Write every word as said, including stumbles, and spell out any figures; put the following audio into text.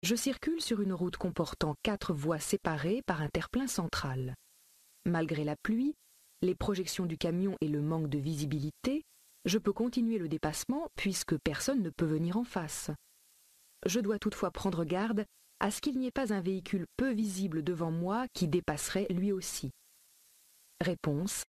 Je circule sur une route comportant quatre voies séparées par un terre-plein central. Malgré la pluie, les projections du camion et le manque de visibilité, je peux continuer le dépassement puisque personne ne peut venir en face. Je dois toutefois prendre garde à ce qu'il n'y ait pas un véhicule peu visible devant moi qui dépasserait lui aussi. Réponse: